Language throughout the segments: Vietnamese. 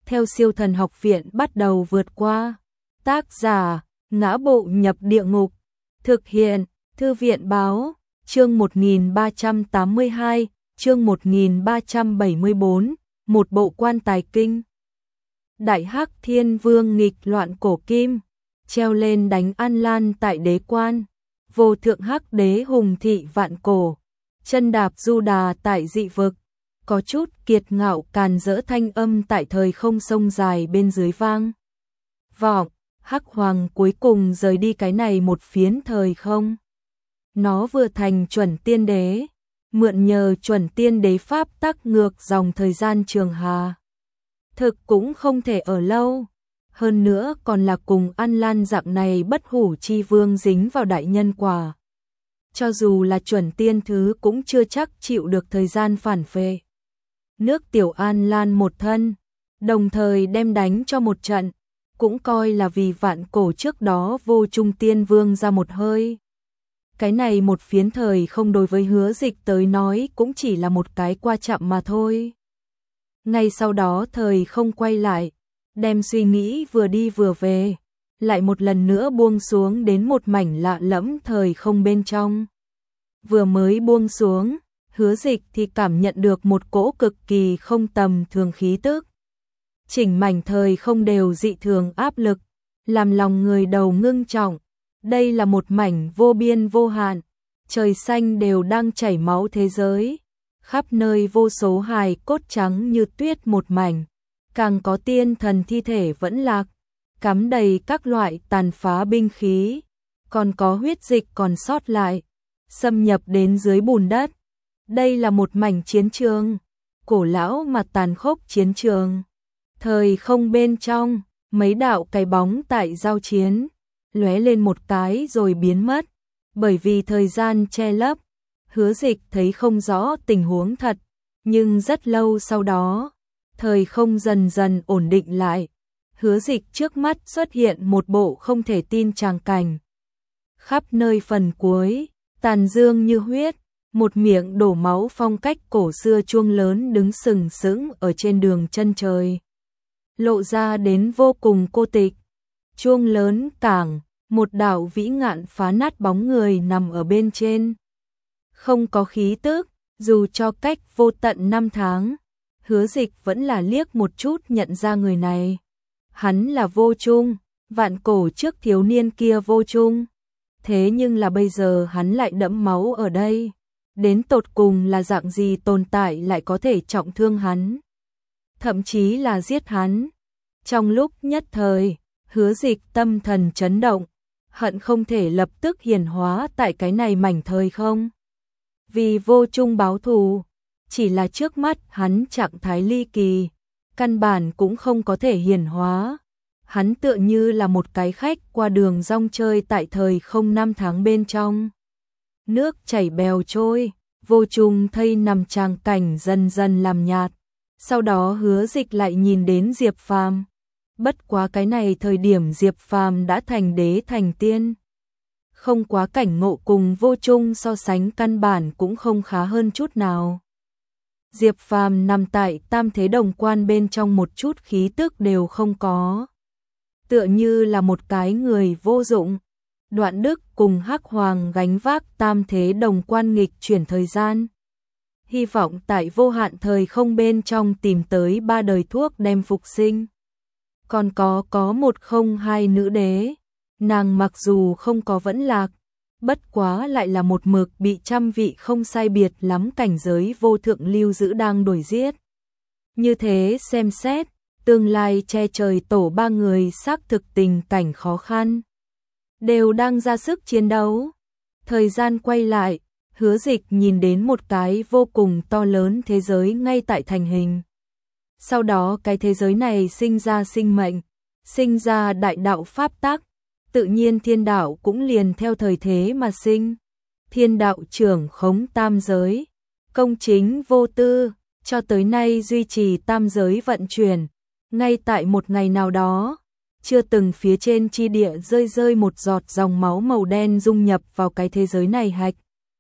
theo Siêu Thần Học Viện bắt đầu vượt qua. Tác giả: Ngã Bộ Nhập Địa Ngục. Thực hiện: Thư viện Báo. Chương 1382, chương 1374, một bộ quan tài kinh. Đại Hắc Thiên Vương nghịch loạn cổ kim, treo lên đánh An Lan tại đế quan. Vô thượng Hắc Đế hùng thị vạn cổ, chân đạp du đà tại dị vực. Có chút kiệt ngạo càn rỡ thanh âm tại thời không sông dài bên dưới vang vọng. Hắc Hoàng cuối cùng rời đi cái này một phiến thời không. Nó vừa thành chuẩn tiên đế, mượn nhờ chuẩn tiên đế pháp tắc ngược dòng thời gian trường hà. Thực cũng không thể ở lâu, hơn nữa còn là cùng An Lan dạng này bất hủ chi vương dính vào đại nhân quả. Cho dù là chuẩn tiên thứ cũng chưa chắc chịu được thời gian phản phệ. Nước tiểu An Lan một thân, đồng thời đem đánh cho một trận, cũng coi là vì vạn cổ trước đó vô trung tiên vương ra một hơi. Cái này một phiến thời không đối với Hứa Dịch tới nói cũng chỉ là một cái qua chạm mà thôi. Ngay sau đó thời không quay lại, đem suy nghĩ vừa đi vừa về, lại một lần nữa buông xuống đến một mảnh lạ lẫm thời không bên trong. Vừa mới buông xuống, Hứa Dịch thì cảm nhận được một cỗ cực kỳ không tầm thường khí tức. Chỉnh mảnh thời không đều dị thường áp lực, làm lòng người đầu ngưng trọng. Đây là một mảnh vô biên vô hạn, trời xanh đều đang chảy máu thế giới, khắp nơi vô số hài cốt trắng như tuyết một mảnh, càng có tiên thần thi thể vẫn lạc, cắm đầy các loại tàn phá binh khí, còn có huyết dịch còn sót lại, xâm nhập đến dưới bùn đất. Đây là một mảnh chiến trường, cổ lão mà tàn khốc chiến trường. Thời không bên trong, mấy đạo cái bóng tại giao chiến, lóe lên một cái rồi biến mất, bởi vì thời gian che lấp, Hứa Dịch thấy không rõ tình huống thật, nhưng rất lâu sau đó, thời không dần dần ổn định lại, Hứa Dịch trước mắt xuất hiện một bộ không thể tin tràng cảnh. Khắp nơi phần cuối, tàn dương như huyết, một miệng đổ máu phong cách cổ xưa chuông lớn đứng sừng sững ở trên đường chân trời, lộ ra đến vô cùng cô tịch. Chuông lớn cảng, một đạo vĩ ngạn phá nát bóng người nằm ở bên trên. Không có khí tức, dù cho cách vô tận năm tháng, Hứa Dịch vẫn là liếc một chút nhận ra người này. Hắn là Vô Trung, vạn cổ trước thiếu niên kia Vô Trung. Thế nhưng là bây giờ hắn lại đẫm máu ở đây. Đến tột cùng là dạng gì tồn tại lại có thể trọng thương hắn, thậm chí là giết hắn. Trong lúc nhất thời, Hứa Dịch tâm thần chấn động, hận không thể lập tức hiển hóa tại cái này mảnh thời không. Vì Vô Trung báo thù, chỉ là trước mắt hắn trạng thái ly kỳ, căn bản cũng không có thể hiển hóa. Hắn tựa như là một cái khách qua đường rong chơi tại thời không năm tháng bên trong. Nước chảy bèo trôi, Vô Trung thây nằm tràng cảnh dần dần làm nhạt. Sau đó Hứa Dịch lại nhìn đến Diệp Phàm. Bất quá cái này thời điểm Diệp Phàm đã thành đế thành tiên. Không quá cảnh ngộ cùng Vô Trung so sánh căn bản cũng không khá hơn chút nào. Diệp Phàm nằm tại tam thế đồng quan bên trong một chút khí tức đều không có. Tựa như là một cái người vô dụng. Đoạn Đức cùng Hắc Hoàng gánh vác tam thế đồng quan nghịch chuyển thời gian. Hy vọng tại vô hạn thời không bên trong tìm tới 3 đời thuốc đem phục sinh. Còn có 102 nữ đế, nàng mặc dù không có vẫn lạc, bất quá lại là một mực bị trăm vị không sai biệt lắm cảnh giới vô thượng lưu giữ đang đuổi giết. Như thế xem xét, tương lai che trời tổ 3 người xác thực tình cảnh khó khăn, đều đang ra sức chiến đấu. Thời gian quay lại, Hứa Dịch nhìn đến một cái vô cùng to lớn thế giới ngay tại thành hình. Sau đó cái thế giới này sinh ra sinh mệnh, sinh ra đại đạo pháp tắc, tự nhiên thiên đạo cũng liền theo thời thế mà sinh. Thiên đạo trưởng khống tam giới, công chính vô tư, cho tới nay duy trì tam giới vận chuyển. Ngay tại một ngày nào đó, chưa từng phía trên chi địa rơi một giọt dòng máu màu đen dung nhập vào cái thế giới này hạch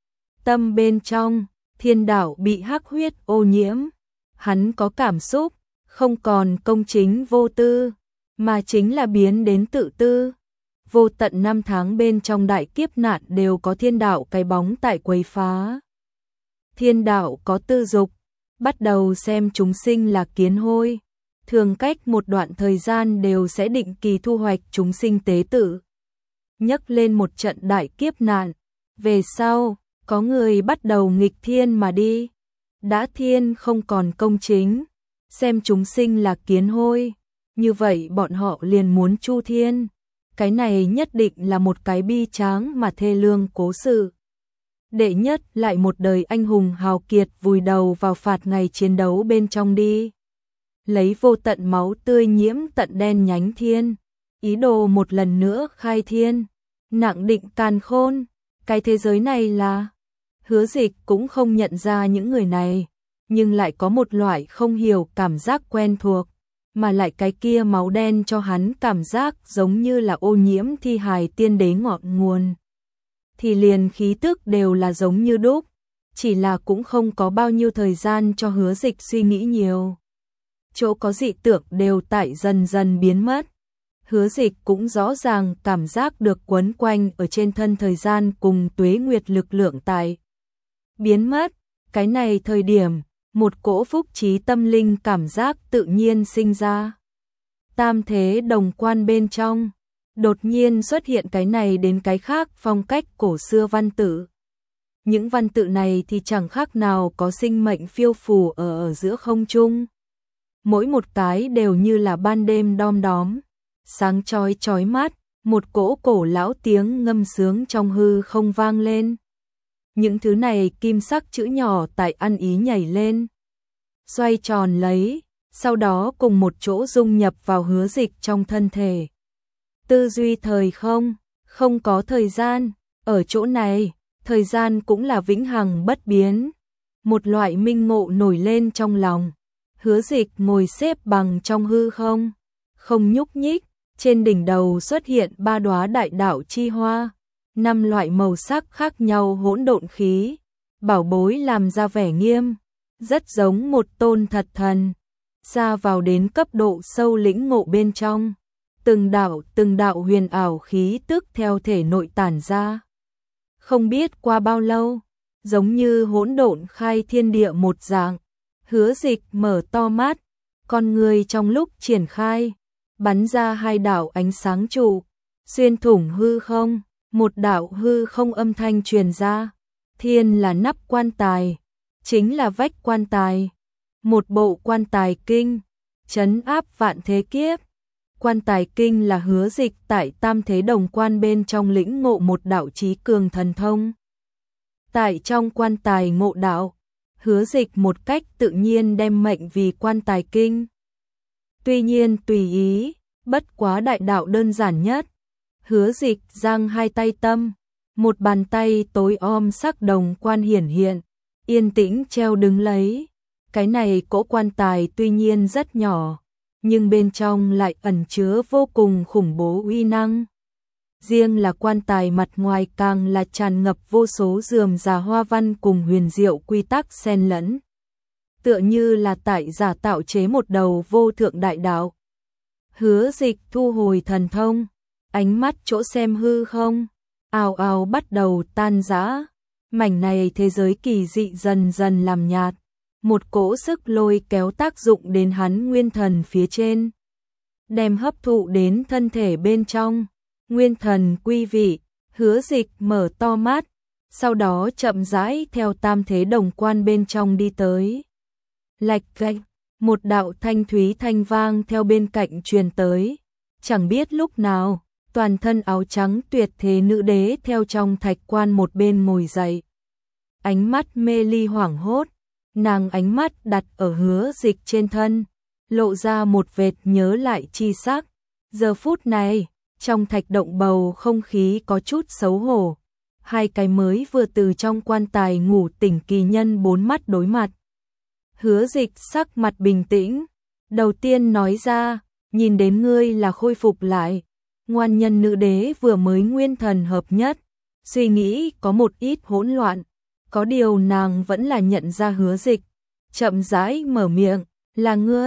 tâm bên trong, thiên đạo bị hắc huyết ô nhiễm. Hắn có cảm xúc, không còn công chính vô tư, mà chính là biến đến tự tư. Vô tận năm tháng bên trong đại kiếp nạn đều có thiên đạo cái bóng tại quấy phá. Thiên đạo có tư dục, bắt đầu xem chúng sinh là kiến hôi, thường cách một đoạn thời gian đều sẽ định kỳ thu hoạch chúng sinh tế tự. Nhấc lên một trận đại kiếp nạn, về sau, có người bắt đầu nghịch thiên mà đi. Đã thiên không còn công chính, xem chúng sinh là kiến hôi, như vậy bọn họ liền muốn chu thiên. Cái này nhất định là một cái bi tráng mà thê lương cố sự. Đệ nhất lại một đời anh hùng hào kiệt vùi đầu vào phạt ngày chiến đấu bên trong đi. Lấy vô tận máu tươi nhiễm tận đen nhánh thiên, ý đồ một lần nữa khai thiên, nặng định càn khôn. Cái thế giới này là... Hứa Dịch cũng không nhận ra những người này, nhưng lại có một loại không hiểu cảm giác quen thuộc, mà lại cái kia máu đen cho hắn cảm giác giống như là ô nhiễm thi hài tiên đế ngọn nguồn. Thì liền khí tức đều là giống như đúc, chỉ là cũng không có bao nhiêu thời gian cho Hứa Dịch suy nghĩ nhiều. Chỗ có dị tượng đều tại dần dần biến mất. Hứa Dịch cũng rõ ràng cảm giác được quấn quanh ở trên thân thời gian cùng tuế nguyệt lực lượng tại biến mất. Cái này thời điểm, một cỗ phúc trí tâm linh cảm giác tự nhiên sinh ra. Tam thế đồng quan bên trong, đột nhiên xuất hiện cái này đến cái khác phong cách cổ xưa văn tự. Những văn tự này thì chẳng khác nào có sinh mệnh phiêu phù ở giữa không trung. Mỗi một cái đều như là ban đêm đom đóm, sáng chói chói mắt, một cỗ cổ lão tiếng ngâm sướng trong hư không vang lên. Những thứ này kim sắc chữ nhỏ tại ăn ý nhảy lên, xoay tròn lấy, sau đó cùng một chỗ dung nhập vào Hứa Dịch trong thân thể. Tư duy thời không có thời gian, ở chỗ này, thời gian cũng là vĩnh hằng bất biến. Một loại minh ngộ nổi lên trong lòng. Hứa Dịch ngồi xếp bằng trong hư không nhúc nhích, trên đỉnh đầu xuất hiện 3 đóa đại đạo chi hoa, 5 loại màu sắc khác nhau hỗn độn khí, bảo bối làm ra vẻ nghiêm, rất giống một tôn thật thần, xa vào đến cấp độ sâu lĩnh ngộ bên trong. Từng đạo huyền ảo khí tức theo thể nội tản ra. Không biết qua bao lâu, giống như hỗn độn khai thiên địa một dạng, Hứa Dịch mở to mắt, con người trong lúc triển khai, bắn ra 2 đạo ánh sáng trụ, xuyên thủng hư không, một đạo hư không âm thanh truyền ra. Thiên là nắp quan tài, chính là vách quan tài, một bộ quan tài kinh, trấn áp vạn thế kiếp. Quan tài kinh là Hứa Dịch tại tam thế đồng quan bên trong lĩnh ngộ một đạo chí cường thần thông. Tại trong quan tài ngộ đạo, Hứa Dịch một cách tự nhiên đem mệnh vì quan tài kinh. Tuy nhiên tùy ý, bất quá đại đạo đơn giản nhất. Hứa Dịch giang 2 tay tâm, một bàn tay tối om sắc đồng quan hiển hiện, yên tĩnh treo đứng lấy. Cái này cỗ quan tài tuy nhiên rất nhỏ, nhưng bên trong lại ẩn chứa vô cùng khủng bố uy năng. Riêng là quan tài mặt ngoài càng là tràn ngập vô số rườm rà hoa văn cùng huyền diệu quy tắc xen lẫn. Tựa như là tại giả tạo chế một đầu vô thượng đại đạo. Hứa Dịch thu hồi thần thông, ánh mắt chỗ xem hư không, ào ào bắt đầu tan rã. Mảnh này thế giới kỳ dị dần dần làm nhạt. Một cỗ sức lôi kéo tác dụng đến hắn nguyên thần phía trên, đem hấp thụ đến thân thể bên trong. Nguyên thần quy vị, Hứa Dịch mở to mắt, sau đó chậm rãi theo tam thế đồng quan bên trong đi tới. Lạch cạch, một đạo thanh thúy thanh vang theo bên cạnh truyền tới. Chẳng biết lúc nào, toàn thân áo trắng tuyệt thế nữ đế theo trong thạch quan một bên ngồi dậy. Ánh mắt mê ly hoảng hốt, nàng ánh mắt đặt ở Hứa Dịch trên thân, lộ ra một vệt nhớ lại chi sắc. Giờ phút này, trong thạch động bầu không khí có chút xấu hổ. 2 cái mới vừa từ trong quan tài ngủ tỉnh kỳ nhân 4 mắt đối mặt. Hứa Dịch sắc mặt bình tĩnh, đầu tiên nói ra, nhìn đến ngươi là khôi phục lại. Ngoan nhân nữ đế vừa mới nguyên thần hợp nhất, suy nghĩ có một ít hỗn loạn. Có điều nàng vẫn là nhận ra Hứa Dịch, chậm rãi mở miệng, là ngươi.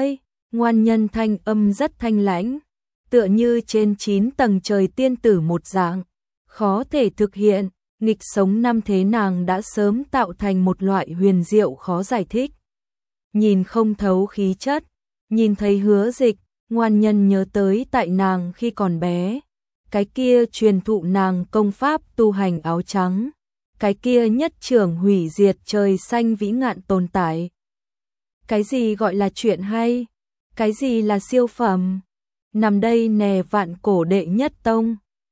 Ngoan nhân thanh âm rất thanh lãnh, tựa như trên 9 tầng trời tiên tử một dạng, khó thể thực hiện, nghịch sống năm thế nàng đã sớm tạo thành một loại huyền diệu khó giải thích. Nhìn không thấu khí chất, nhìn thấy Hứa Dịch, ngoan nhân nhớ tới tại nàng khi còn bé, cái kia truyền thụ nàng công pháp tu hành áo trắng, cái kia nhất trưởng hủy diệt trời xanh vĩ ngạn tồn tại. Cái gì gọi là chuyện hay? Cái gì là siêu phẩm? Nằm đây nè vạn cổ đệ nhất tông.